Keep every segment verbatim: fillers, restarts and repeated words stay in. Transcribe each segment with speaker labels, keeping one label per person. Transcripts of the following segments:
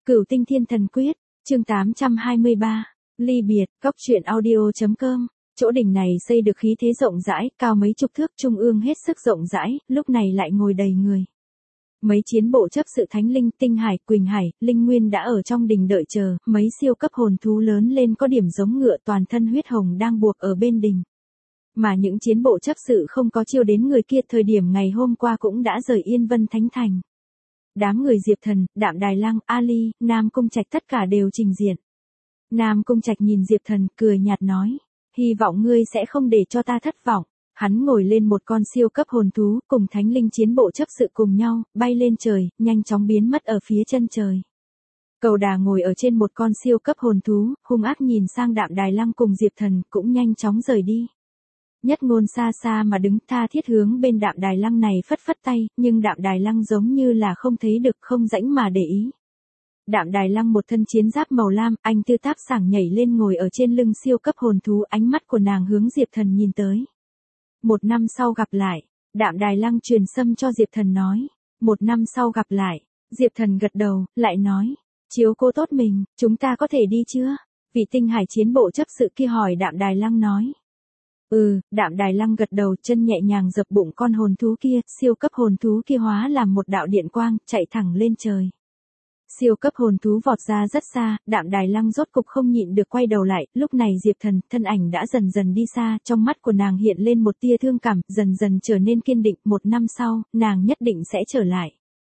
Speaker 1: Cửu Tinh Thiên Thần Quyết, chương tám trăm hai mươi ba, ly biệt, góc truyện audio.com. Chỗ đỉnh này xây được khí thế rộng rãi, cao mấy chục thước, trung ương hết sức rộng rãi, lúc này lại ngồi đầy người. Mấy chiến bộ chấp sự Thánh Linh, Tinh Hải, Quỳnh Hải, Linh Nguyên đã ở trong đình đợi chờ, mấy siêu cấp hồn thú lớn lên có điểm giống ngựa toàn thân huyết hồng đang buộc ở bên đình. Mà những chiến bộ chấp sự không có chiêu đến người kia thời điểm ngày hôm qua cũng đã rời Yên Vân Thánh Thành. Đám người Diệp Thần, Đạm Đài Lăng, Ali, Nam Cung Trạch tất cả đều trình diện. Nam Cung Trạch nhìn Diệp Thần, cười nhạt nói, hy vọng ngươi sẽ không để cho ta thất vọng. Hắn ngồi lên một con siêu cấp hồn thú, cùng Thánh Linh chiến bộ chấp sự cùng nhau, bay lên trời, nhanh chóng biến mất ở phía chân trời. Cầu Đà ngồi ở trên một con siêu cấp hồn thú, hung ác nhìn sang Đạm Đài Lăng cùng Diệp Thần, cũng nhanh chóng rời đi. Nhất Ngôn xa xa mà đứng tha thiết hướng bên Đạm Đài Lăng này phất phất tay, nhưng Đạm Đài Lăng giống như là không thấy được, không rãnh mà để ý. Đạm Đài Lăng một thân chiến giáp màu lam, anh tư táp sảng nhảy lên ngồi ở trên lưng siêu cấp hồn thú, ánh mắt của nàng hướng Diệp Thần nhìn tới. Một năm sau gặp lại, Đạm Đài Lăng truyền sâm cho Diệp Thần nói. Một năm sau gặp lại, Diệp Thần gật đầu, lại nói, chiếu cô tốt mình, chúng ta có thể đi chưa? Vị Tinh Hải chiến bộ chấp sự kia hỏi Đạm Đài Lăng nói. Ừ, Đạm Đài Lăng gật đầu, chân nhẹ nhàng dập bụng con hồn thú kia, siêu cấp hồn thú kia hóa làm một đạo điện quang, chạy thẳng lên trời. Siêu cấp hồn thú vọt ra rất xa, Đạm Đài Lăng rốt cục không nhịn được quay đầu lại, lúc này Diệp Thần, thân ảnh đã dần dần đi xa, trong mắt của nàng hiện lên một tia thương cảm, dần dần trở nên kiên định, một năm sau, nàng nhất định sẽ trở lại.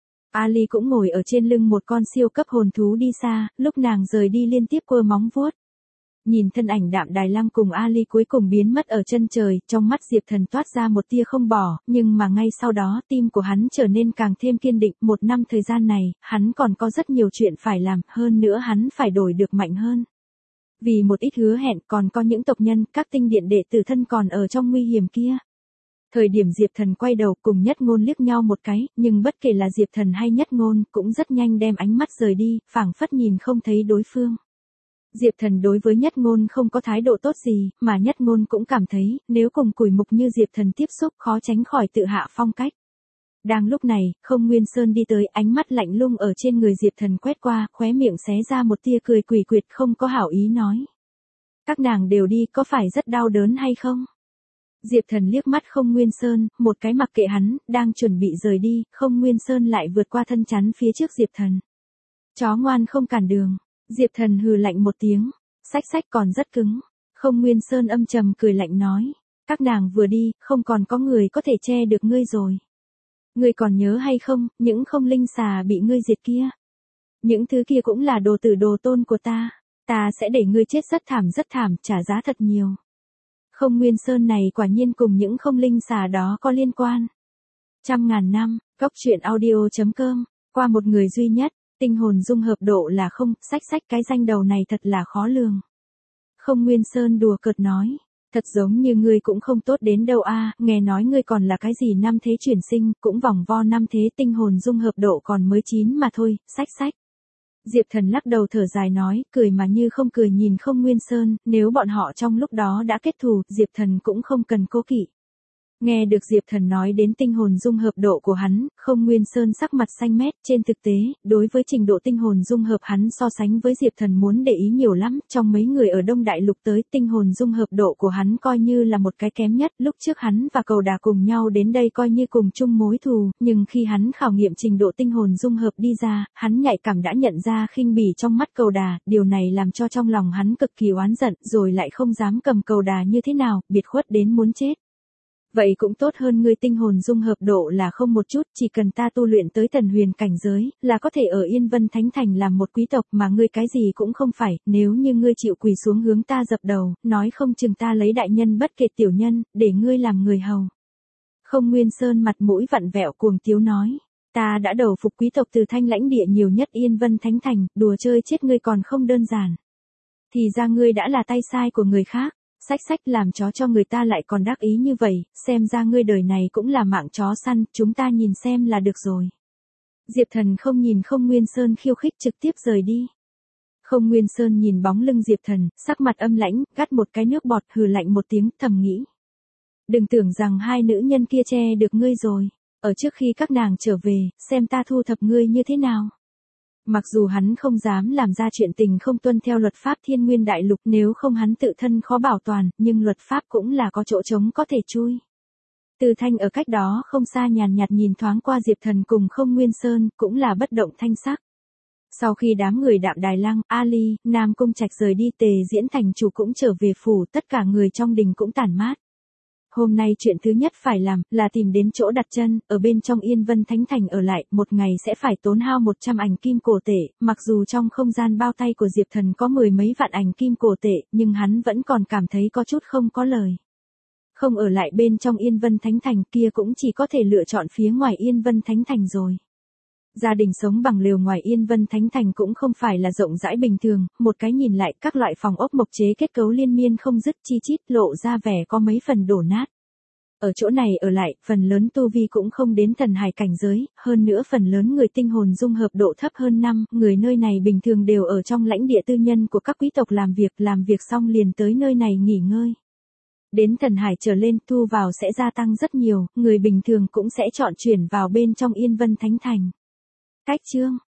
Speaker 1: Ali cũng ngồi ở trên lưng một con siêu cấp hồn thú đi xa, lúc nàng rời đi liên tiếp quơ móng vuốt. Nhìn thân ảnh Đạm Đài Lăng cùng Ali cuối cùng biến mất ở chân trời, trong mắt Diệp Thần toát ra một tia không bỏ, nhưng mà ngay sau đó tim của hắn trở nên càng thêm kiên định, một năm thời gian này, hắn còn có rất nhiều chuyện phải làm, hơn nữa hắn phải đổi được mạnh hơn. Vì một ít hứa hẹn còn có những tộc nhân, các tinh điện đệ tử thân còn ở trong nguy hiểm kia. Thời điểm Diệp Thần quay đầu cùng Nhất Ngôn liếc nhau một cái, nhưng bất kể là Diệp Thần hay Nhất Ngôn cũng rất nhanh đem ánh mắt rời đi, phảng phất nhìn không thấy đối phương. Diệp Thần đối với Nhất Ngôn không có thái độ tốt gì, mà Nhất Ngôn cũng cảm thấy, nếu cùng Cùi Mục như Diệp Thần tiếp xúc khó tránh khỏi tự hạ phong cách. Đang lúc này, Không Nguyên Sơn đi tới, ánh mắt lạnh lùng ở trên người Diệp Thần quét qua, khóe miệng xé ra một tia cười quỷ quyệt không có hảo ý nói. Các nàng đều đi, có phải rất đau đớn hay không? Diệp Thần liếc mắt Không Nguyên Sơn, một cái mặc kệ hắn, đang chuẩn bị rời đi, Không Nguyên Sơn lại vượt qua thân chắn phía trước Diệp Thần. Chó ngoan không cản đường. Diệp Thần hừ lạnh một tiếng, sách sách còn rất cứng. Không Nguyên Sơn âm trầm cười lạnh nói, các nàng vừa đi, không còn có người có thể che được ngươi rồi. Ngươi còn nhớ hay không, những không linh xà bị ngươi diệt kia. Những thứ kia cũng là đồ tử đồ tôn của ta, ta sẽ để ngươi chết rất thảm rất thảm, trả giá thật nhiều. Không Nguyên Sơn này quả nhiên cùng những không linh xà đó có liên quan. Trăm ngàn năm, góc truyện audio.com, qua một người duy nhất. Tinh hồn dung hợp độ là không, sách sách cái danh đầu này thật là khó lường. Không Nguyên Sơn đùa cợt nói, thật giống như ngươi cũng không tốt đến đâu a, nghe nói ngươi còn là cái gì năm thế chuyển sinh, cũng vòng vo năm thế tinh hồn dung hợp độ còn mới chín mà thôi, sách sách. Diệp Thần lắc đầu thở dài nói, cười mà như không cười nhìn Không Nguyên Sơn, nếu bọn họ trong lúc đó đã kết thù, Diệp Thần cũng không cần cố kỵ. Nghe được Diệp Thần nói đến tinh hồn dung hợp độ của hắn, Không Nguyên Sơn sắc mặt xanh mét, trên thực tế, đối với trình độ tinh hồn dung hợp hắn so sánh với Diệp Thần muốn để ý nhiều lắm, trong mấy người ở Đông Đại Lục tới, tinh hồn dung hợp độ của hắn coi như là một cái kém nhất, lúc trước hắn và Cầu Đà cùng nhau đến đây coi như cùng chung mối thù, nhưng khi hắn khảo nghiệm trình độ tinh hồn dung hợp đi ra, hắn nhạy cảm đã nhận ra khinh bỉ trong mắt Cầu Đà, điều này làm cho trong lòng hắn cực kỳ oán giận, rồi lại không dám cầm Cầu Đà như thế nào, biệt khuất đến muốn chết. Vậy cũng tốt hơn ngươi tinh hồn dung hợp độ là không một chút, chỉ cần ta tu luyện tới thần huyền cảnh giới, là có thể ở Yên Vân Thánh Thành làm một quý tộc mà ngươi cái gì cũng không phải, nếu như ngươi chịu quỳ xuống hướng ta dập đầu, nói không chừng ta lấy đại nhân bất kể tiểu nhân, để ngươi làm người hầu. Không Nguyên Sơn mặt mũi vặn vẹo cuồng tiếu nói, ta đã đầu phục quý tộc từ Thanh Lãnh địa nhiều nhất Yên Vân Thánh Thành, đùa chơi chết ngươi còn không đơn giản. Thì ra ngươi đã là tay sai của người khác. Sách sách làm chó cho người ta lại còn đắc ý như vậy, xem ra ngươi đời này cũng là mạng chó săn, chúng ta nhìn xem là được rồi. Diệp Thần không nhìn Không Nguyên Sơn khiêu khích trực tiếp rời đi. Không Nguyên Sơn nhìn bóng lưng Diệp Thần, sắc mặt âm lãnh, gắt một cái nước bọt hừ lạnh một tiếng thầm nghĩ. Đừng tưởng rằng hai nữ nhân kia che được ngươi rồi, ở trước khi các nàng trở về, xem ta thu thập ngươi như thế nào. Mặc dù hắn không dám làm ra chuyện tình không tuân theo luật pháp thiên nguyên đại lục, nếu không hắn tự thân khó bảo toàn, nhưng luật pháp cũng là có chỗ trống có thể chui. Từ Thanh ở cách đó không xa nhàn nhạt nhìn thoáng qua Diệp Thần cùng Không Nguyên Sơn, cũng là bất động thanh sắc. Sau khi đám người Đạm Đài Lăng, Ali, Nam Cung Trạch rời đi, Tề Diễn thành chủ cũng trở về phủ, tất cả người trong đình cũng tản mát. Hôm nay chuyện thứ nhất phải làm, là tìm đến chỗ đặt chân, ở bên trong Yên Vân Thánh Thành ở lại, một ngày sẽ phải tốn hao một trăm ảnh kim cổ tệ, mặc dù trong không gian bao tay của Diệp Thần có mười mấy vạn ảnh kim cổ tệ, nhưng hắn vẫn còn cảm thấy có chút không có lời. Không ở lại bên trong Yên Vân Thánh Thành kia cũng chỉ có thể lựa chọn phía ngoài Yên Vân Thánh Thành rồi. Gia đình sống bằng lều ngoài Yên Vân Thánh Thành cũng không phải là rộng rãi bình thường, một cái nhìn lại các loại phòng ốc mộc chế kết cấu liên miên không dứt, chi chít lộ ra vẻ có mấy phần đổ nát. Ở chỗ này ở lại, phần lớn tu vi cũng không đến thần hải cảnh giới, hơn nữa phần lớn người tinh hồn dung hợp độ thấp hơn năm, người nơi này bình thường đều ở trong lãnh địa tư nhân của các quý tộc làm việc, làm việc xong liền tới nơi này nghỉ ngơi. Đến thần hải trở lên, thu vào sẽ gia tăng rất nhiều, người bình thường cũng sẽ chọn chuyển vào bên trong Yên Vân Thánh Thành. Cách chương